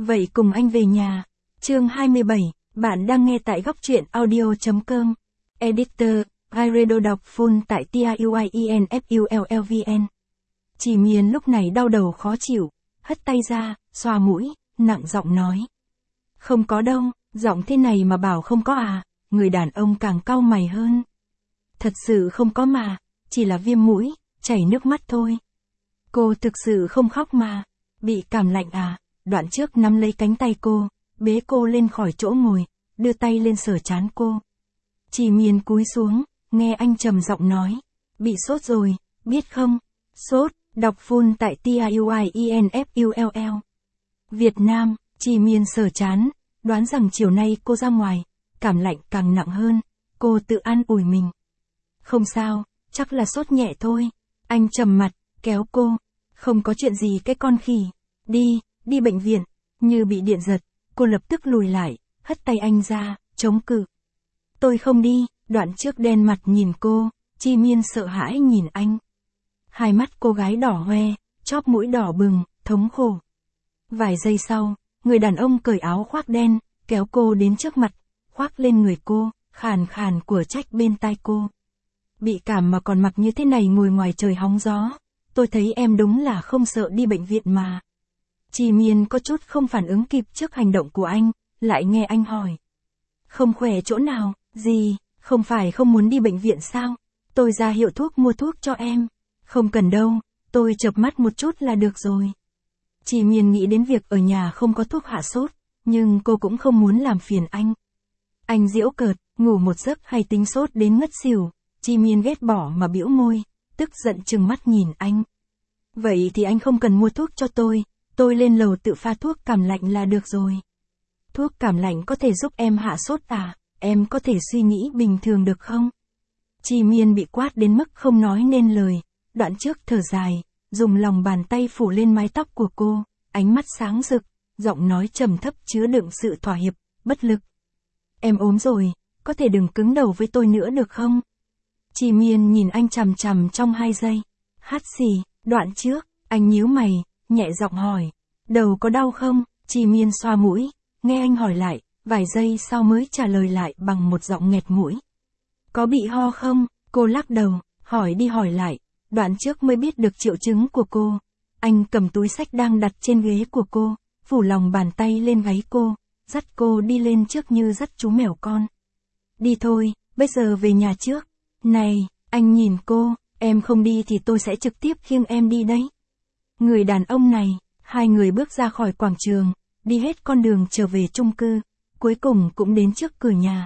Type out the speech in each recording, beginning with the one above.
Vậy cùng anh về nhà. Chương 27, bạn đang nghe tại góc truyện audio.com. Editor, Iredo đọc full tại TIUIENFULLVN. Chỉ Miên lúc này đau đầu khó chịu, hất tay ra, xoa mũi, nặng giọng nói. Không có đâu, giọng thế này mà bảo không có à, người đàn ông càng cau mày hơn. Thật sự không có mà, chỉ là viêm mũi, chảy nước mắt thôi. Cô thực sự không khóc mà, bị cảm lạnh à, Đoạn Trước nắm lấy cánh tay cô, bế cô lên khỏi chỗ ngồi, đưa tay lên sờ trán cô. Chỉ Miên cúi xuống, nghe anh trầm giọng nói, bị sốt rồi, biết không? Sốt, đọc full tại TIUIENFULL. Việt Nam, Chỉ Miên sờ trán, đoán rằng chiều nay cô ra ngoài, cảm lạnh càng nặng hơn, cô tự an ủi mình. Không sao, chắc là sốt nhẹ thôi. Anh trầm mặt, kéo cô. Không có chuyện gì cái con khỉ. Đi bệnh viện. Như bị điện giật, cô lập tức lùi lại, hất tay anh ra, chống cự. Tôi không đi, Đoạn Trước đen mặt nhìn cô, Chỉ Miên sợ hãi nhìn anh. Hai mắt cô gái đỏ hoe, chóp mũi đỏ bừng, thống khổ. Vài giây sau, người đàn ông cởi áo khoác đen, kéo cô đến trước mặt, khoác lên người cô, khàn khàn của trách bên tai cô. Bị cảm mà còn mặc như thế này ngồi ngoài trời hóng gió, tôi thấy em đúng là không sợ đi bệnh viện mà. Chỉ Miên có chút không phản ứng kịp trước hành động của anh, lại nghe anh hỏi. Không khỏe chỗ nào, gì, không phải không muốn đi bệnh viện sao? Tôi ra hiệu thuốc mua thuốc cho em. Không cần đâu, tôi chợp mắt một chút là được rồi. Chỉ Miên nghĩ đến việc ở nhà không có thuốc hạ sốt, nhưng cô cũng không muốn làm phiền anh. Anh giễu cợt, ngủ một giấc hay tính sốt đến ngất xỉu. Chỉ Miên ghét bỏ mà bĩu môi, tức giận trừng mắt nhìn anh. Vậy thì anh không cần mua thuốc cho tôi lên lầu tự pha thuốc cảm lạnh là được rồi. Thuốc cảm lạnh có thể giúp em hạ sốt à, em có thể suy nghĩ bình thường được không? Chỉ Miên bị quát đến mức không nói nên lời, Đoạn Trước thở dài, dùng lòng bàn tay phủ lên mái tóc của cô, ánh mắt sáng rực, giọng nói trầm thấp chứa đựng sự thỏa hiệp, bất lực. Em ốm rồi, có thể đừng cứng đầu với tôi nữa được không? Chỉ Miên nhìn anh chằm chằm trong 2 giây. Hát xì, Đoạn Trước, anh nhíu mày, nhẹ giọng hỏi. Đầu có đau không? Chỉ Miên xoa mũi, nghe anh hỏi lại, vài giây sau mới trả lời lại bằng một giọng nghẹt mũi. Có bị ho không? Cô lắc đầu, hỏi đi hỏi lại, Đoạn Trước mới biết được triệu chứng của cô. Anh cầm túi xách đang đặt trên ghế của cô, phủ lòng bàn tay lên gáy cô, dắt cô đi lên trước như dắt chú mèo con. Đi thôi, bây giờ về nhà trước. Này, anh nhìn cô, em không đi thì tôi sẽ trực tiếp khiêng em đi đấy. Người đàn ông này, hai người bước ra khỏi quảng trường, đi hết con đường trở về chung cư, cuối cùng cũng đến trước cửa nhà.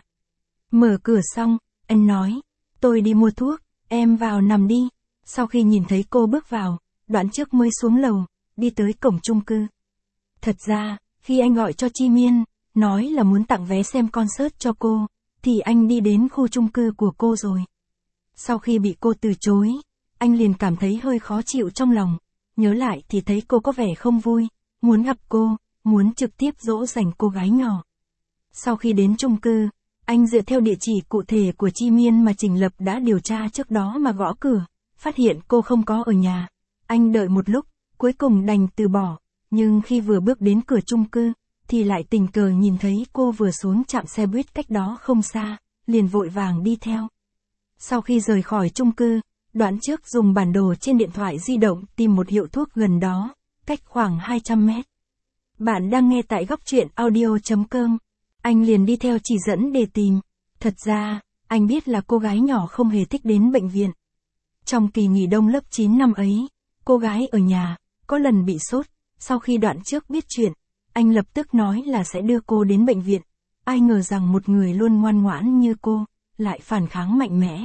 Mở cửa xong, anh nói, tôi đi mua thuốc, em vào nằm đi. Sau khi nhìn thấy cô bước vào, Đoạn Trước mới xuống lầu, đi tới cổng chung cư. Thật ra, khi anh gọi cho Chỉ Miên, nói là muốn tặng vé xem concert cho cô, thì anh đi đến khu chung cư của cô rồi. Sau khi bị cô từ chối, anh liền cảm thấy hơi khó chịu trong lòng, nhớ lại thì thấy cô có vẻ không vui, muốn gặp cô, muốn trực tiếp dỗ dành cô gái nhỏ. Sau khi đến chung cư, anh dựa theo địa chỉ cụ thể của Chỉ Miên mà Trình Lập đã điều tra trước đó mà gõ cửa, phát hiện cô không có ở nhà. Anh đợi một lúc, cuối cùng đành từ bỏ, nhưng khi vừa bước đến cửa chung cư, thì lại tình cờ nhìn thấy cô vừa xuống trạm xe buýt cách đó không xa, liền vội vàng đi theo. Sau khi rời khỏi chung cư, Đoạn Trước dùng bản đồ trên điện thoại di động tìm một hiệu thuốc gần đó, cách khoảng 200 mét. Bạn đang nghe tại góc truyện audio.com. Anh liền đi theo chỉ dẫn để tìm. Thật ra, anh biết là cô gái nhỏ không hề thích đến bệnh viện. Trong kỳ nghỉ đông lớp 9 năm ấy, cô gái ở nhà, có lần bị sốt, sau khi Đoạn Trước biết chuyện, anh lập tức nói là sẽ đưa cô đến bệnh viện. Ai ngờ rằng một người luôn ngoan ngoãn như cô, lại phản kháng mạnh mẽ.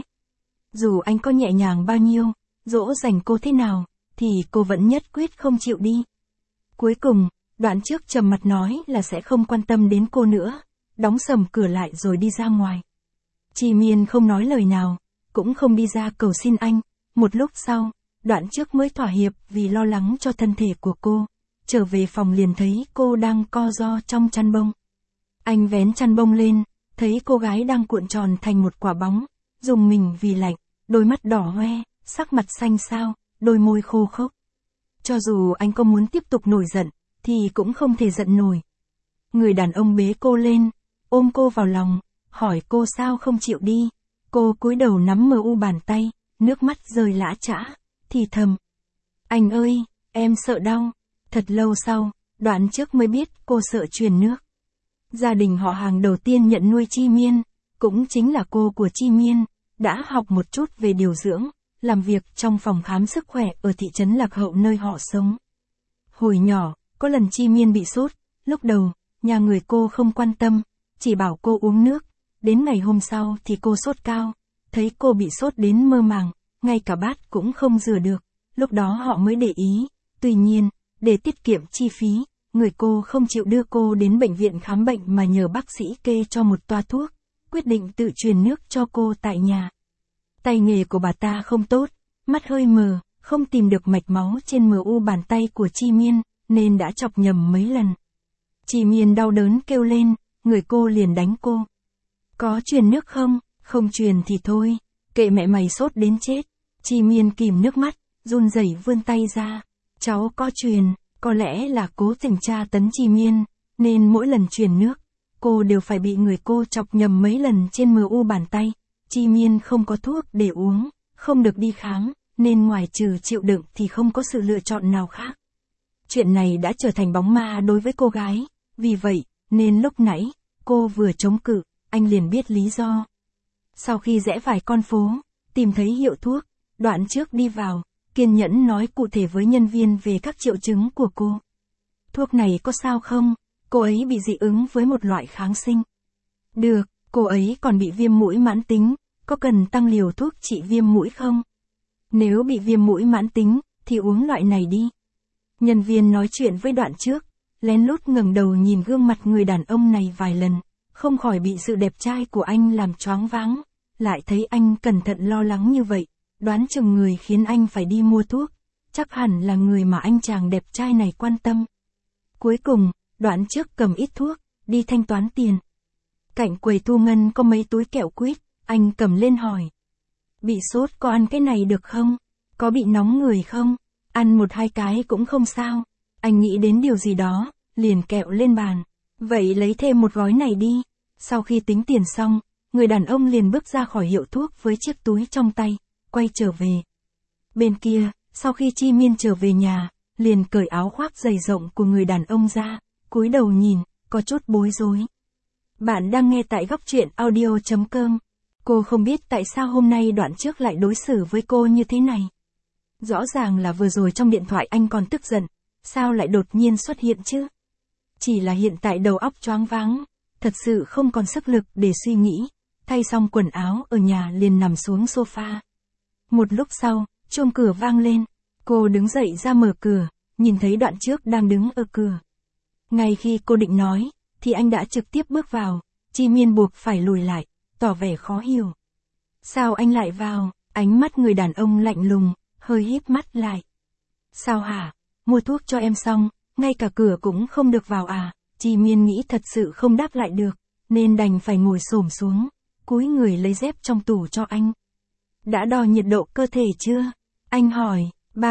Dù anh có nhẹ nhàng bao nhiêu, dỗ dành cô thế nào, thì cô vẫn nhất quyết không chịu đi. Cuối cùng, Đoạn Trước trầm mặt nói là sẽ không quan tâm đến cô nữa, đóng sầm cửa lại rồi đi ra ngoài. Chỉ Miên không nói lời nào, cũng không đi ra cầu xin anh. Một lúc sau, Đoạn Trước mới thỏa hiệp vì lo lắng cho thân thể của cô. Trở về phòng liền thấy cô đang co ro trong chăn bông. Anh vén chăn bông lên, thấy cô gái đang cuộn tròn thành một quả bóng, rùng mình vì lạnh, đôi mắt đỏ hoe, sắc mặt xanh xao, đôi môi khô khốc. Cho dù anh có muốn tiếp tục nổi giận, thì cũng không thể giận nổi. Người đàn ông bế cô lên, ôm cô vào lòng, hỏi cô sao không chịu đi. Cô cúi đầu nắm mờ u bàn tay, nước mắt rơi lã chã, thì thầm. Anh ơi, em sợ đau. Thật lâu sau, Đoạn Trước mới biết cô sợ truyền nước. Gia đình họ hàng đầu tiên nhận nuôi Chi Miên, cũng chính là cô của Chi Miên, đã học một chút về điều dưỡng, làm việc trong phòng khám sức khỏe ở thị trấn Lạc Hậu nơi họ sống. Hồi nhỏ, có lần Chi Miên bị sốt, lúc đầu, nhà người cô không quan tâm, chỉ bảo cô uống nước, đến ngày hôm sau thì cô sốt cao, thấy cô bị sốt đến mơ màng, ngay cả bát cũng không rửa được, lúc đó họ mới để ý, tuy nhiên, để tiết kiệm chi phí, người cô không chịu đưa cô đến bệnh viện khám bệnh mà nhờ bác sĩ kê cho một toa thuốc, quyết định tự truyền nước cho cô tại nhà. Tay nghề của bà ta không tốt, mắt hơi mờ, không tìm được mạch máu trên mờ u bàn tay của Chi Miên, nên đã chọc nhầm mấy lần. Chi Miên đau đớn kêu lên, người cô liền đánh cô. Có truyền nước không? Không truyền thì thôi, kệ mẹ mày sốt đến chết. Chi Miên kìm nước mắt, run rẩy vươn tay ra. Cháu có truyền, có lẽ là cố tình tra tấn Chi Miên, nên mỗi lần truyền nước, cô đều phải bị người cô chọc nhầm mấy lần trên mờ u bàn tay. Chi Miên không có thuốc để uống, không được đi khám, nên ngoài trừ chịu đựng thì không có sự lựa chọn nào khác. Chuyện này đã trở thành bóng ma đối với cô gái, vì vậy, nên lúc nãy, cô vừa chống cự, anh liền biết lý do. Sau khi rẽ vài con phố, tìm thấy hiệu thuốc, Đoạn Trước đi vào, kiên nhẫn nói cụ thể với nhân viên về các triệu chứng của cô. Thuốc này có sao không? Cô ấy bị dị ứng với một loại kháng sinh. Được, cô ấy còn bị viêm mũi mãn tính, có cần tăng liều thuốc trị viêm mũi không? Nếu bị viêm mũi mãn tính, thì uống loại này đi. Nhân viên nói chuyện với Đoạn Trước, lén lút ngẩng đầu nhìn gương mặt người đàn ông này vài lần, không khỏi bị sự đẹp trai của anh làm choáng váng, lại thấy anh cẩn thận lo lắng như vậy, đoán chừng người khiến anh phải đi mua thuốc, chắc hẳn là người mà anh chàng đẹp trai này quan tâm. Cuối cùng, Đoạn Trước cầm ít thuốc, đi thanh toán tiền. Cạnh quầy thu ngân có mấy túi kẹo quýt, anh cầm lên hỏi. Bị sốt có ăn cái này được không? Có bị nóng người không? Ăn một hai cái cũng không sao. Anh nghĩ đến điều gì đó, liền kẹo lên bàn. Vậy lấy thêm một gói này đi. Sau khi tính tiền xong, người đàn ông liền bước ra khỏi hiệu thuốc với chiếc túi trong tay, quay trở về. Bên kia, sau khi Chi Miên trở về nhà, liền cởi áo khoác dày rộng của người đàn ông ra, cúi đầu nhìn, có chút bối rối. Bạn đang nghe tại Góc Truyện Audio.com. Cô không biết tại sao hôm nay Đoạn Trước lại đối xử với cô như thế này. Rõ ràng là vừa rồi trong điện thoại anh còn tức giận, sao lại đột nhiên xuất hiện chứ? Chỉ là hiện tại đầu óc choáng váng, thật sự không còn sức lực để suy nghĩ, thay xong quần áo ở nhà liền nằm xuống sofa. Một lúc sau, chuông cửa vang lên, cô đứng dậy ra mở cửa, nhìn thấy Đoạn Trước đang đứng ở cửa. Ngay khi cô định nói, thì anh đã trực tiếp bước vào, Chi Miên buộc phải lùi lại, tỏ vẻ khó hiểu. Sao anh lại vào? Ánh mắt người đàn ông lạnh lùng, hơi híp mắt lại. Sao hả? Mua thuốc cho em xong, ngay cả cửa cũng không được vào à? Chi Miên nghĩ thật sự không đáp lại được, nên đành phải ngồi xổm xuống, cúi người lấy dép trong tủ cho anh. Đã đo nhiệt độ cơ thể chưa? Anh hỏi.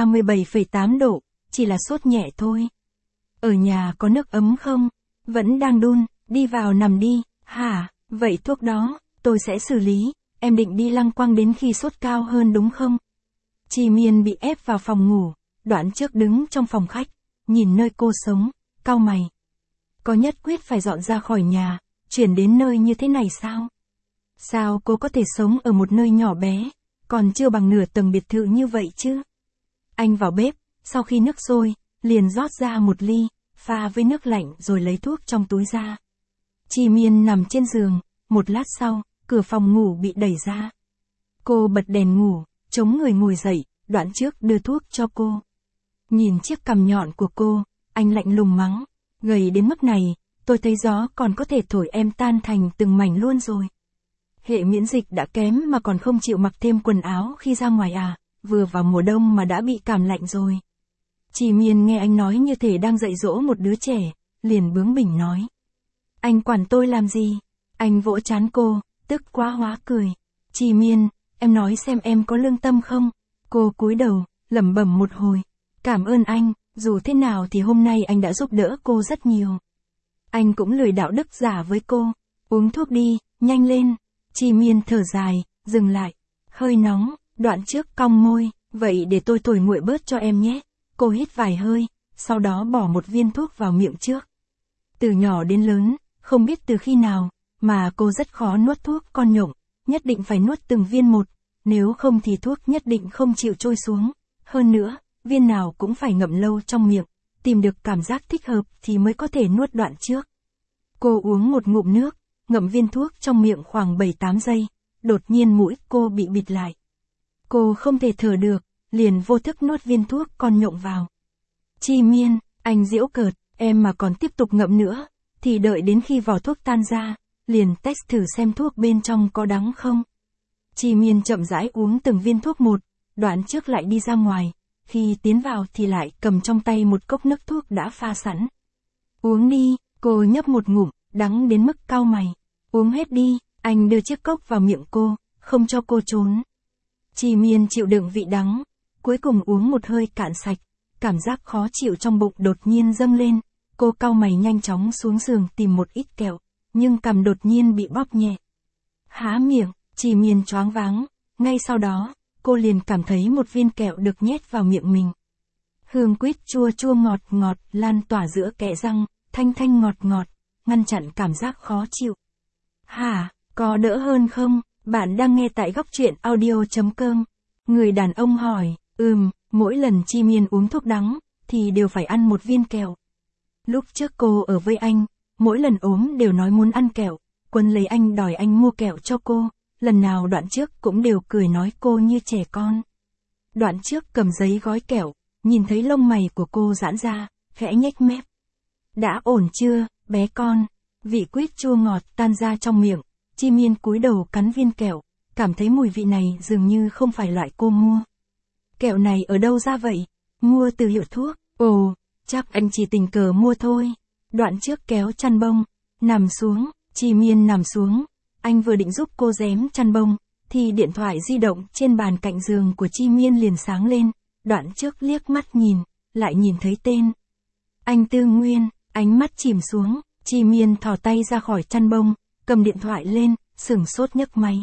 37,8 độ, chỉ là sốt nhẹ thôi. Ở nhà có nước ấm không? Vẫn đang đun, đi vào nằm đi. Hả? Vậy thuốc đó, tôi sẽ xử lý. Em định đi lăng quăng đến khi sốt cao hơn đúng không? Chi Miên bị ép vào phòng ngủ, Đoạn Trước đứng trong phòng khách, nhìn nơi cô sống, cau mày. Có nhất quyết phải dọn ra khỏi nhà, chuyển đến nơi như thế này sao? Sao cô có thể sống ở một nơi nhỏ bé, còn chưa bằng nửa tầng biệt thự như vậy chứ? Anh vào bếp, sau khi nước sôi, liền rót ra một ly, pha với nước lạnh rồi lấy thuốc trong túi ra. Chi Miên nằm trên giường, một lát sau, cửa phòng ngủ bị đẩy ra. Cô bật đèn ngủ, chống người ngồi dậy, Đoạn Trước đưa thuốc cho cô. Nhìn chiếc cằm nhọn của cô, anh lạnh lùng mắng, gầy đến mức này, tôi thấy gió còn có thể thổi em tan thành từng mảnh luôn rồi. Hệ miễn dịch đã kém mà còn không chịu mặc thêm quần áo khi ra ngoài à, vừa vào mùa đông mà đã bị cảm lạnh rồi. Chi Miên nghe anh nói như thể đang dạy dỗ một đứa trẻ, liền bướng bỉnh nói. Anh quản tôi làm gì? Anh vỗ trán cô, tức quá hóa cười. Chi Miên, em nói xem em có lương tâm không? Cô cúi đầu, lẩm bẩm một hồi. Cảm ơn anh, dù thế nào thì hôm nay anh đã giúp đỡ cô rất nhiều. Anh cũng lười đạo đức giả với cô. Uống thuốc đi, nhanh lên. Chi Miên thở dài, dừng lại. Hơi nóng, Đoạn Trước cong môi, vậy để tôi thổi nguội bớt cho em nhé. Cô hít vài hơi, sau đó bỏ một viên thuốc vào miệng trước. Từ nhỏ đến lớn, không biết từ khi nào, mà cô rất khó nuốt thuốc con nhộng, nhất định phải nuốt từng viên một, nếu không thì thuốc nhất định không chịu trôi xuống. Hơn nữa, viên nào cũng phải ngậm lâu trong miệng, tìm được cảm giác thích hợp thì mới có thể nuốt Đoạn Trước. Cô uống một ngụm nước, ngậm viên thuốc trong miệng khoảng 7-8 giây, đột nhiên mũi cô bị bịt lại. Cô không thể thở được, liền vô thức nuốt viên thuốc con nhộng vào. Chi Miên, anh giễu cợt, em mà còn tiếp tục ngậm nữa, thì đợi đến khi vỏ thuốc tan ra, liền test thử xem thuốc bên trong có đắng không. Chi Miên chậm rãi uống từng viên thuốc một, Đoạn Trước lại đi ra ngoài, khi tiến vào thì lại cầm trong tay một cốc nước thuốc đã pha sẵn. Uống đi, cô nhấp một ngụm, đắng đến mức cau mày. Uống hết đi, anh đưa chiếc cốc vào miệng cô, không cho cô trốn. Chi Miên chịu đựng vị đắng, cuối cùng uống một hơi cạn sạch, cảm giác khó chịu trong bụng đột nhiên dâng lên, cô cau mày nhanh chóng xuống giường tìm một ít kẹo, nhưng cằm đột nhiên bị bóp nhẹ. Há miệng, Chi Miên choáng váng, ngay sau đó, cô liền cảm thấy một viên kẹo được nhét vào miệng mình. Hương quýt chua chua ngọt ngọt lan tỏa giữa kẽ răng, thanh thanh ngọt ngọt, ngăn chặn cảm giác khó chịu. Hả, có đỡ hơn không? Bạn đang nghe tại góc truyện audio.com. Người đàn ông hỏi, mỗi lần Chi Miên uống thuốc đắng, thì đều phải ăn một viên kẹo. Lúc trước cô ở với anh, mỗi lần ốm đều nói muốn ăn kẹo, quấn lấy anh đòi anh mua kẹo cho cô, lần nào Đoạn Trước cũng đều cười nói cô như trẻ con. Đoạn Trước cầm giấy gói kẹo, nhìn thấy lông mày của cô giãn ra, khẽ nhếch mép. Đã ổn chưa, bé con? Vị quýt chua ngọt tan ra trong miệng, Chi Miên cúi đầu cắn viên kẹo, cảm thấy mùi vị này dường như không phải loại cô mua. Kẹo này ở đâu ra vậy? Mua từ hiệu thuốc. Ồ, chắc anh chỉ tình cờ mua thôi. Đoạn Trước kéo chăn bông, nằm xuống, Chi Miên nằm xuống. Anh vừa định giúp cô rém chăn bông, thì điện thoại di động trên bàn cạnh giường của Chi Miên liền sáng lên. Đoạn Trước liếc mắt nhìn, lại nhìn thấy tên. Anh Tư Nguyên, ánh mắt chìm xuống, Chi Miên thò tay ra khỏi chăn bông, cầm điện thoại lên, sửng sốt nhấc máy.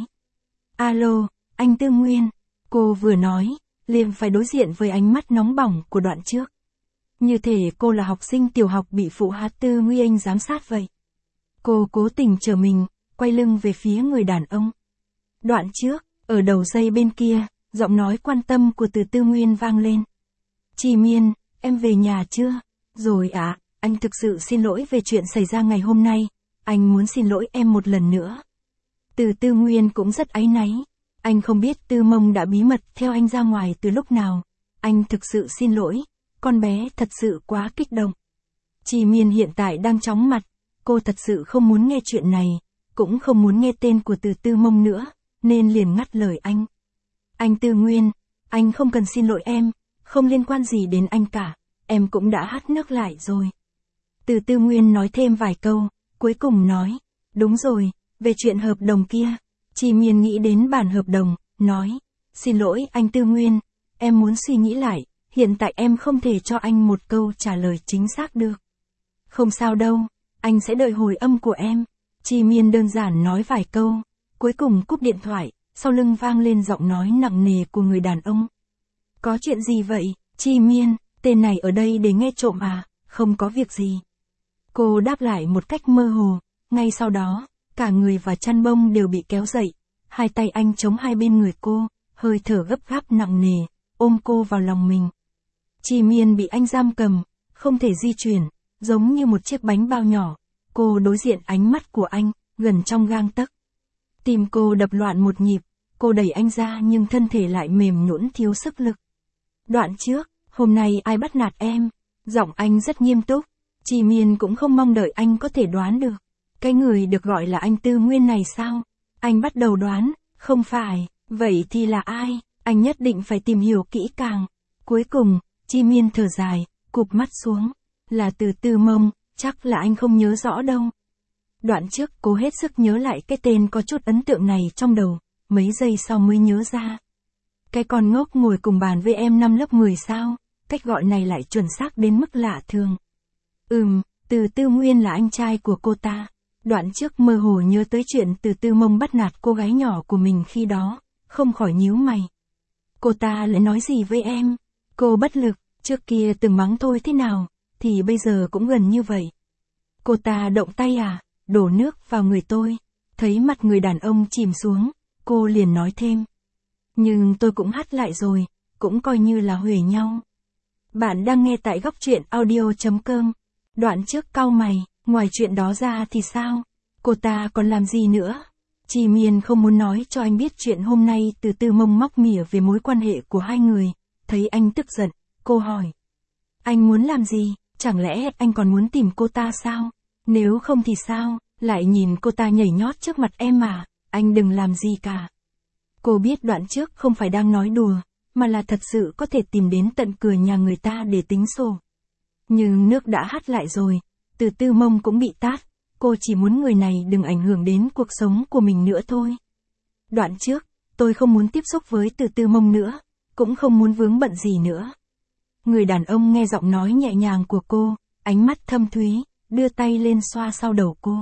Alo, anh Tư Nguyên. Cô vừa nói, liền phải đối diện với ánh mắt nóng bỏng của Đoạn Trước. Như thể cô là học sinh tiểu học bị phụ hát Tư Nguyên giám sát vậy. Cô cố tình trở mình, quay lưng về phía người đàn ông. Đoạn Trước, ở đầu dây bên kia, giọng nói quan tâm của Từ Tư Nguyên vang lên. Chi Miên, em về nhà chưa? Rồi ạ, anh thực sự xin lỗi về chuyện xảy ra ngày hôm nay. Anh muốn xin lỗi em một lần nữa. Từ Tư Nguyên cũng rất áy náy. Anh không biết Tư Mông đã bí mật theo anh ra ngoài từ lúc nào. Anh thực sự xin lỗi. Con bé thật sự quá kích động. Chi Miên hiện tại đang chóng mặt. Cô thật sự không muốn nghe chuyện này. Cũng không muốn nghe tên của Từ Tư Mông nữa. Nên liền ngắt lời anh. Anh Tư Nguyên, anh không cần xin lỗi em. Không liên quan gì đến anh cả. Em cũng đã hắt nước lại rồi. Từ Tư Nguyên nói thêm vài câu. Cuối cùng nói. Đúng rồi, về chuyện hợp đồng kia. Chi Miên nghĩ đến bản hợp đồng, nói. Xin lỗi anh Tư Nguyên. Em muốn suy nghĩ lại. Hiện tại em không thể cho anh một câu trả lời chính xác được. Không sao đâu, anh sẽ đợi hồi âm của em. Chi Miên đơn giản nói vài câu, cuối cùng cúp điện thoại, sau lưng vang lên giọng nói nặng nề của người đàn ông. Có chuyện gì vậy, Chi Miên, tên này ở đây để nghe trộm à, không có việc gì. Cô đáp lại một cách mơ hồ, ngay sau đó, cả người và chăn bông đều bị kéo dậy, hai tay anh chống hai bên người cô, hơi thở gấp gáp nặng nề, ôm cô vào lòng mình. Chi Miên bị anh giam cầm, không thể di chuyển, giống như một chiếc bánh bao nhỏ. Cô đối diện ánh mắt của anh, gần trong gang tấc. Tim cô đập loạn một nhịp, cô đẩy anh ra nhưng thân thể lại mềm nhũn thiếu sức lực. Đoạn Trước, hôm nay ai bắt nạt em? Giọng anh rất nghiêm túc. Chi Miên cũng không mong đợi anh có thể đoán được. Cái người được gọi là anh Tư Nguyên này sao? Anh bắt đầu đoán, không phải, vậy thì là ai? Anh nhất định phải tìm hiểu kỹ càng. Cuối cùng, Chi Miên thở dài, cụp mắt xuống. Là Từ Tư Mông, chắc là anh không nhớ rõ đâu. Đoạn Trước cố hết sức nhớ lại cái tên có chút ấn tượng này trong đầu, mấy giây sau mới nhớ ra. Cái con ngốc ngồi cùng bàn với em năm lớp 10 sao? cách gọi này lại chuẩn xác đến mức lạ thường. Từ Tư Nguyên là anh trai của cô ta. Đoạn trước mơ hồ nhớ tới chuyện Từ Tư Mông bắt nạt cô gái nhỏ của mình khi đó, không khỏi nhíu mày. Cô ta lại nói gì với em? Cô bất lực, trước kia từng mắng thôi thế nào, thì bây giờ cũng gần như vậy. Cô ta động tay à, đổ nước vào người tôi. Thấy mặt người đàn ông chìm xuống, cô liền nói thêm. Nhưng tôi cũng hắt lại rồi, cũng coi như là huề nhau. Bạn đang nghe tại góc truyện audio.com. Đoạn trước cau mày, ngoài chuyện đó ra thì sao? Cô ta còn làm gì nữa? Chi Miên không muốn nói cho anh biết chuyện hôm nay Từ Tư Mông móc mỉa về mối quan hệ của hai người. Thấy anh tức giận, cô hỏi. Anh muốn làm gì? Chẳng lẽ anh còn muốn tìm cô ta sao? Nếu không thì sao? Lại nhìn cô ta nhảy nhót trước mặt em mà, anh đừng làm gì cả. Cô biết đoạn trước không phải đang nói đùa, mà là thật sự có thể tìm đến tận cửa nhà người ta để tính sổ. Nhưng nước đã hắt lại rồi, Từ Tư Mông cũng bị tát, cô chỉ muốn người này đừng ảnh hưởng đến cuộc sống của mình nữa thôi. Đoạn trước, tôi không muốn tiếp xúc với Từ Tư Mông nữa, cũng không muốn vướng bận gì nữa. Người đàn ông nghe giọng nói nhẹ nhàng của cô, ánh mắt thâm thúy, đưa tay lên xoa sau đầu cô.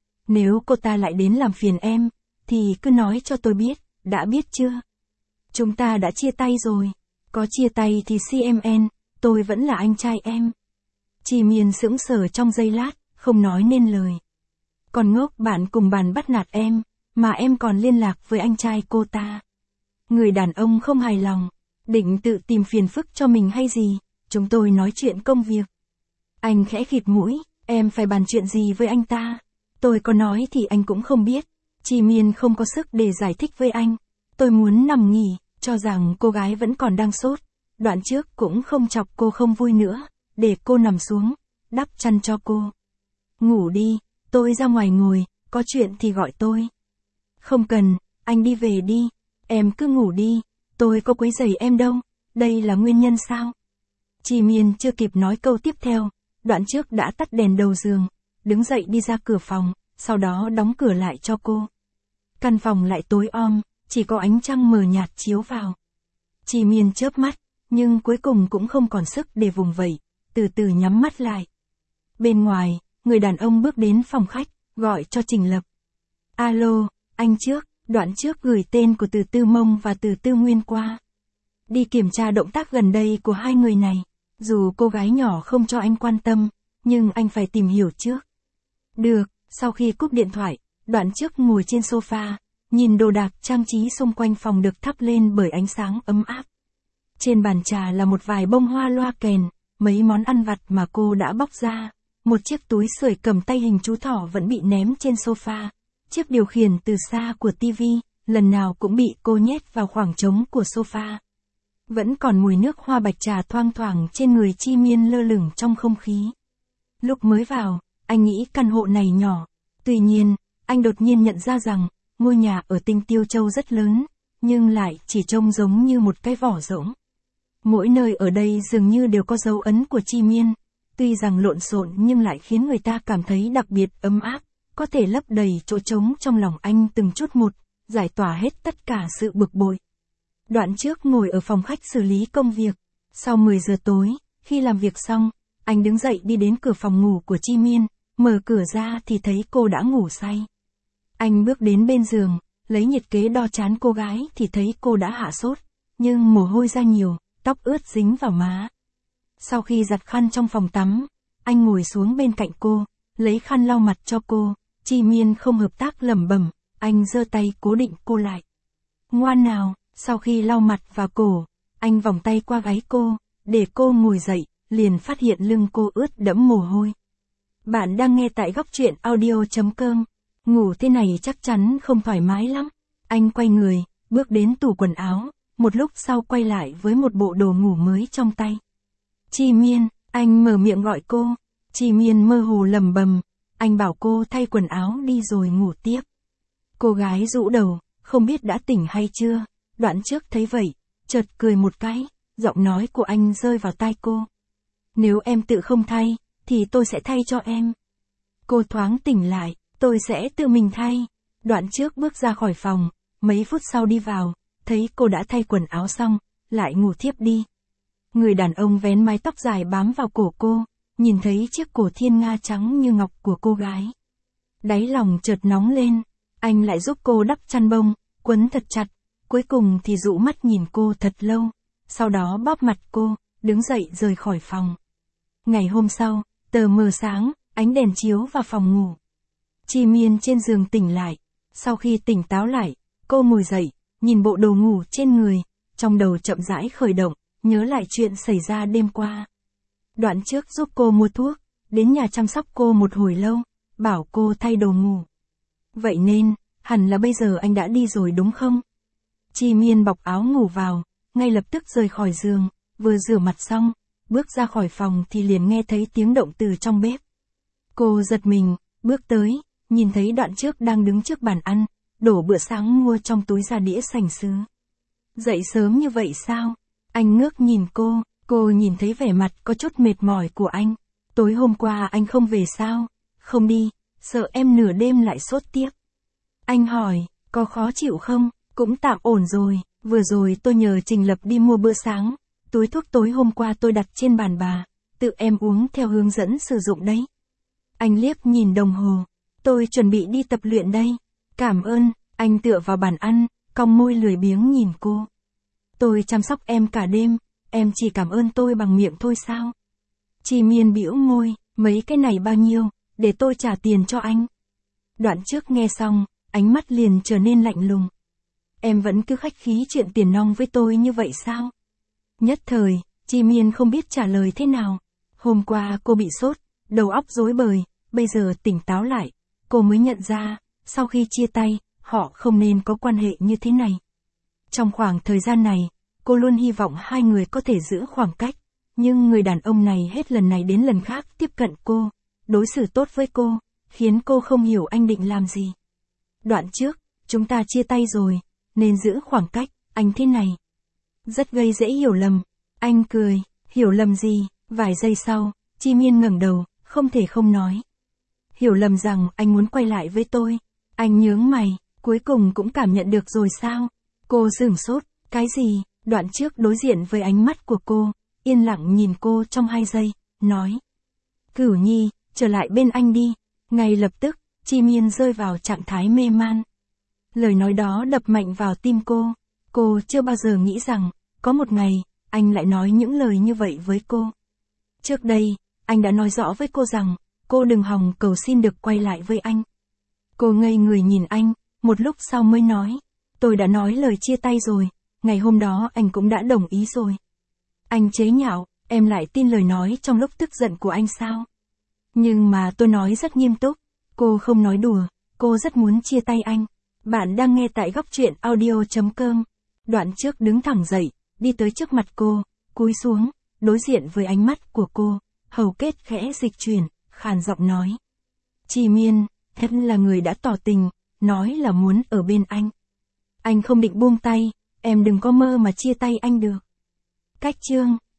Nếu cô ta lại đến làm phiền em, thì cứ nói cho tôi biết, đã biết chưa? Chúng ta đã chia tay rồi. Có chia tay thì CMN, tôi vẫn là anh trai em. Chi Miên sững sờ trong giây lát, không nói nên lời. Còn ngốc, bạn cùng bàn bắt nạt em, mà em còn liên lạc với anh trai cô ta. Người đàn ông không hài lòng, định tự tìm phiền phức cho mình hay gì, chúng tôi nói chuyện công việc. Anh khẽ khịt mũi, em phải bàn chuyện gì với anh ta? Tôi có nói thì anh cũng không biết. Chi Miên không có sức để giải thích với anh. Tôi muốn nằm nghỉ, cho rằng cô gái vẫn còn đang sốt. Đoạn trước cũng không chọc cô không vui nữa, để cô nằm xuống, đắp chăn cho cô. Ngủ đi, tôi ra ngoài ngồi, có chuyện thì gọi tôi. Không cần, anh đi về đi, em cứ ngủ đi, tôi có quấy rầy em đâu, đây là nguyên nhân sao? Chi Miên chưa kịp nói câu tiếp theo, đoạn trước đã tắt đèn đầu giường, đứng dậy đi ra cửa phòng, sau đó đóng cửa lại cho cô. Căn phòng lại tối om, chỉ có ánh trăng mờ nhạt chiếu vào. Chi Miên chớp mắt, nhưng cuối cùng cũng không còn sức để vùng vẫy, từ từ nhắm mắt lại. Bên ngoài, người đàn ông bước đến phòng khách, gọi cho Trình Lập. Alo, anh trước, đoạn trước gửi tên của Từ Tư Mông và Từ Tư Nguyên qua. Đi kiểm tra động tác gần đây của hai người này. Dù cô gái nhỏ không cho anh quan tâm, nhưng anh phải tìm hiểu trước. Được, sau khi cúp điện thoại, đoạn trước ngồi trên sofa, nhìn đồ đạc trang trí xung quanh phòng được thắp lên bởi ánh sáng ấm áp. Trên bàn trà là một vài bông hoa loa kèn, mấy món ăn vặt mà cô đã bóc ra. Một chiếc túi sưởi cầm tay hình chú thỏ vẫn bị ném trên sofa. Chiếc điều khiển từ xa của TV, lần nào cũng bị cô nhét vào khoảng trống của sofa. Vẫn còn mùi nước hoa bạch trà thoang thoảng trên người Chi Miên lơ lửng trong không khí. Lúc mới vào, anh nghĩ căn hộ này nhỏ. Tuy nhiên, anh đột nhiên nhận ra rằng, ngôi nhà ở Tinh Tiêu Châu rất lớn, nhưng lại chỉ trông giống như một cái vỏ rỗng. Mỗi nơi ở đây dường như đều có dấu ấn của Chi Miên, tuy rằng lộn xộn nhưng lại khiến người ta cảm thấy đặc biệt ấm áp, có thể lấp đầy chỗ trống trong lòng anh từng chút một, giải tỏa hết tất cả sự bực bội. Đoạn trước ngồi ở phòng khách xử lý công việc, sau 10 giờ tối, khi làm việc xong, anh đứng dậy đi đến cửa phòng ngủ của Chi Miên, mở cửa ra thì thấy cô đã ngủ say. Anh bước đến bên giường, lấy nhiệt kế đo trán cô gái thì thấy cô đã hạ sốt, nhưng mồ hôi ra nhiều, tóc ướt dính vào má. Sau khi giặt khăn trong phòng tắm, anh ngồi xuống bên cạnh cô, lấy khăn lau mặt cho cô. Chi Miên không hợp tác lẩm bẩm, anh giơ tay cố định cô lại. Ngoan nào, sau khi lau mặt và cổ, anh vòng tay qua gáy cô, để cô ngồi dậy, liền phát hiện lưng cô ướt đẫm mồ hôi. Bạn đang nghe tại góc truyện audio.com. Ngủ thế này chắc chắn không thoải mái lắm. Anh quay người, bước đến tủ quần áo, một lúc sau quay lại với một bộ đồ ngủ mới trong tay. Chi Miên, anh mở miệng gọi cô. Chi Miên mơ hồ lẩm bẩm, anh bảo cô thay quần áo đi rồi ngủ tiếp. Cô gái rũ đầu, không biết đã tỉnh hay chưa. Đoạn trước thấy vậy, chợt cười một cái, giọng nói của anh rơi vào tai cô. Nếu em tự không thay, thì tôi sẽ thay cho em. Cô thoáng tỉnh lại, tôi sẽ tự mình thay. Đoạn trước bước ra khỏi phòng, mấy phút sau đi vào, thấy cô đã thay quần áo xong, lại ngủ thiếp đi. Người đàn ông vén mái tóc dài bám vào cổ cô, nhìn thấy chiếc cổ thiên nga trắng như ngọc của cô gái. Đáy lòng chợt nóng lên, anh lại giúp cô đắp chăn bông, quấn thật chặt, cuối cùng thì dụ mắt nhìn cô thật lâu, sau đó bóp mặt cô, đứng dậy rời khỏi phòng. Ngày hôm sau, tờ mờ sáng, ánh đèn chiếu vào phòng ngủ. Chi Miên trên giường tỉnh lại, sau khi tỉnh táo lại, cô ngồi dậy, nhìn bộ đồ ngủ trên người, trong đầu chậm rãi khởi động, nhớ lại chuyện xảy ra đêm qua. Đoạn trước giúp cô mua thuốc, đến nhà chăm sóc cô một hồi lâu, bảo cô thay đồ ngủ. Vậy nên, hẳn là bây giờ anh đã đi rồi đúng không? Chi Miên bọc áo ngủ vào, ngay lập tức rời khỏi giường, vừa rửa mặt xong, bước ra khỏi phòng thì liền nghe thấy tiếng động từ trong bếp. Cô giật mình, bước tới, nhìn thấy Đoạn trước đang đứng trước bàn ăn, đổ bữa sáng mua trong túi ra đĩa sành sứ. Dậy sớm như vậy sao? Anh ngước nhìn cô nhìn thấy vẻ mặt có chút mệt mỏi của anh. Tối hôm qua anh không về sao? Không đi, sợ em nửa đêm lại sốt tiếp. Anh hỏi, có khó chịu không? Cũng tạm ổn rồi, vừa rồi tôi nhờ Trình Lập đi mua bữa sáng, túi thuốc tối hôm qua tôi đặt trên bàn bà, tự em uống theo hướng dẫn sử dụng đấy. Anh liếc nhìn đồng hồ, tôi chuẩn bị đi tập luyện đây. Cảm ơn, anh tựa vào bàn ăn, cong môi lười biếng nhìn cô. Tôi chăm sóc em cả đêm, em chỉ cảm ơn tôi bằng miệng thôi sao? Chi Miên bĩu môi, mấy cái này bao nhiêu, để tôi trả tiền cho anh. Đoạn trước nghe xong, ánh mắt liền trở nên lạnh lùng. Em vẫn cứ khách khí chuyện tiền nong với tôi như vậy sao? Nhất thời, Chi Miên không biết trả lời thế nào. Hôm qua cô bị sốt, đầu óc rối bời, bây giờ tỉnh táo lại, cô mới nhận ra, sau khi chia tay, họ không nên có quan hệ như thế này. Trong khoảng thời gian này, cô luôn hy vọng hai người có thể giữ khoảng cách, nhưng người đàn ông này hết lần này đến lần khác tiếp cận cô, đối xử tốt với cô, khiến cô không hiểu anh định làm gì. Đoạn trước, chúng ta chia tay rồi, nên giữ khoảng cách, anh thế này. Rất gây dễ hiểu lầm. Anh cười, hiểu lầm gì? Vài giây sau, Chi Miên ngẩng đầu, không thể không nói. Hiểu lầm rằng anh muốn quay lại với tôi. Anh nhướng mày, cuối cùng cũng cảm nhận được rồi sao? Cô sửng sốt, cái gì? Đoạn trước đối diện với ánh mắt của cô, yên lặng nhìn cô trong 2 giây, nói. Cửu Nhi, trở lại bên anh đi. Ngay lập tức, Chi Miên rơi vào trạng thái mê man. Lời nói đó đập mạnh vào tim cô chưa bao giờ nghĩ rằng, có một ngày, anh lại nói những lời như vậy với cô. Trước đây, anh đã nói rõ với cô rằng, cô đừng hòng cầu xin được quay lại với anh. Cô ngây người nhìn anh, một lúc sau mới nói, tôi đã nói lời chia tay rồi, ngày hôm đó anh cũng đã đồng ý rồi. Anh chế nhạo, em lại tin lời nói trong lúc tức giận của anh sao? Nhưng mà tôi nói rất nghiêm túc, cô không nói đùa, cô rất muốn chia tay anh. Bạn đang nghe tại góc truyện audio.com. Đoạn trước đứng thẳng dậy, đi tới trước mặt cô, cúi xuống, đối diện với ánh mắt của cô, hầu kết khẽ dịch chuyển, khàn giọng nói. Chi Miên, thật là người đã tỏ tình, nói là muốn ở bên anh. Anh không định buông tay, em đừng có mơ mà chia tay anh được. Cách chương